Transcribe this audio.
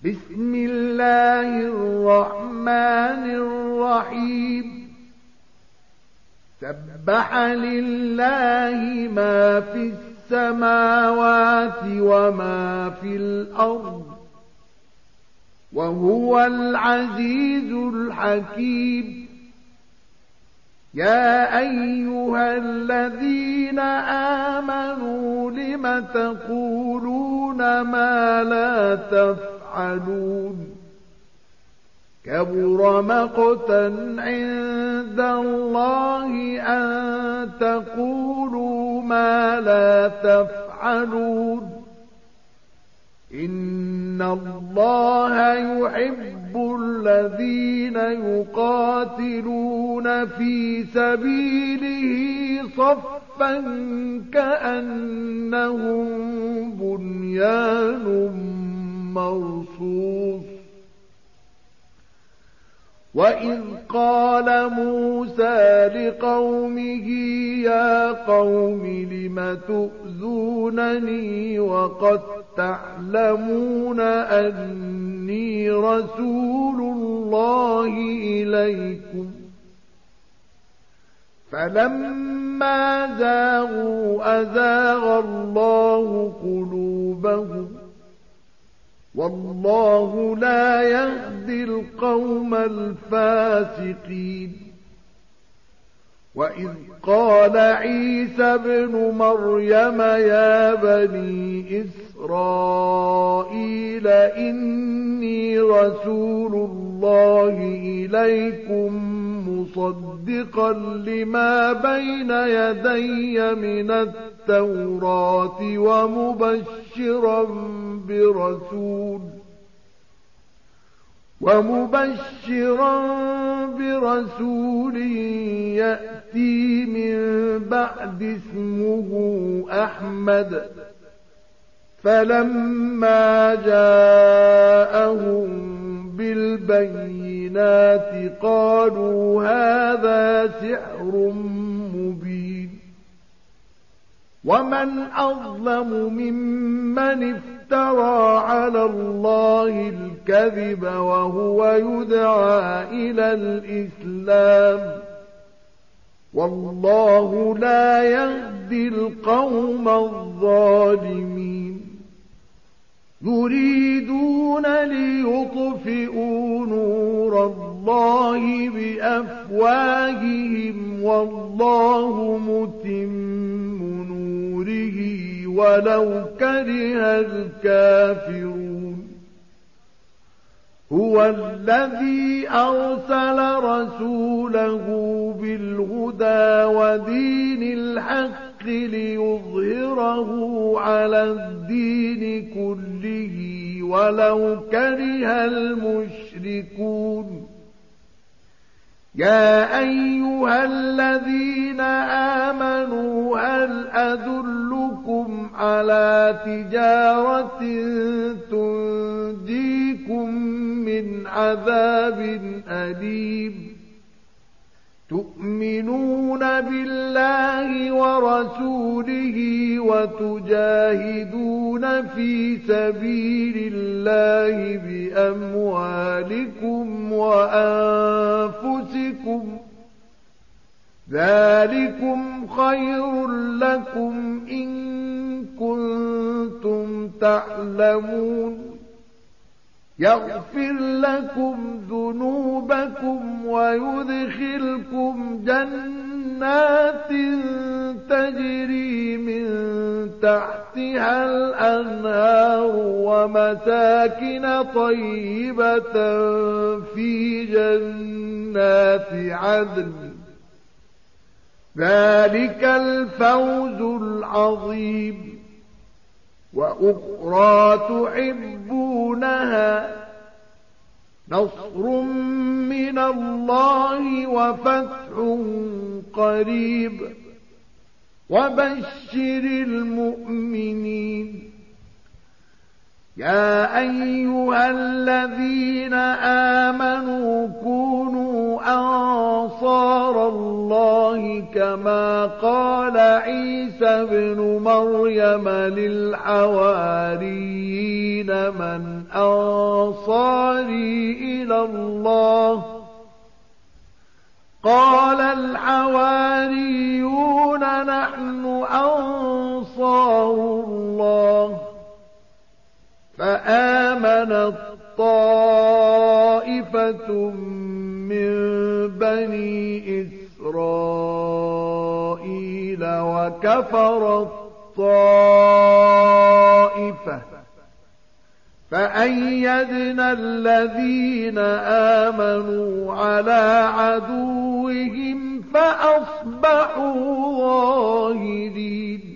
بسم الله الرحمن الرحيم سبح لله ما في السماوات وما في الأرض وهو العزيز الحكيم يا أيها الذين آمنوا لم تقولون ما لا تفعلون كبر مقتا عند الله أن تقولوا ما لا تفعلون إن الله يحب الذين يقاتلون في سبيله صفا كأنهم بنيان مرصوص وإذ قال موسى لقومه يا قوم لم تؤذونني وقد تعلمون أني رسول الله إليكم فلما زاغوا أزاغ الله قلوبهم والله لا يهدي القوم الفاسقين وإذ قال عيسى ابن مريم يا بني إسرائيل إني رسول الله إليكم مصدقا لما بين يدي من التوراة ومبشرا برسول يأتي من بعد اسمه أحمد فلما جاءهم بالبينات قالوا هذا سحر مبين ومن أظلم ممن افترى على الله الكذب وهو يدعى إلى الإسلام والله لا يهدي القوم الظالمين يريدون ليطفئوا نور الله بأفواههم والله متم نوره ولو كره الكافرون هو الذي أرسل رسوله بالهدى ودين الحق ليظهره على الدين كله ولو كره المشركون يا أيها الذين آمنوا هل أدلكم على تجارة تنجيكم من عذاب أليم تؤمنون بالله ورسوله وتجاهدون في سبيل الله بأموالكم وأنفسكم ذلكم خير لكم إن كنتم تعلمون يغفر لكم ذنوبكم ويدخلكم جنات تجري من تحتها الأنهار ومساكن طيبة في جنات عدن ذلك الفوز العظيم وأخرى تحبونها نصر من الله وفتح قريب وبشر المؤمنين يا أيها الذين آمنوا كونوا أنصار نصارى الله كما قال عيسى بن مريم للحواريين من أنصاري إلى الله قال الحواريون نحن أنصار الله فآمنت طائفة من بني إسرائيل وكفرت طائفة فأيدنا الذين آمنوا على عدوهم فأصبحوا ظاهرين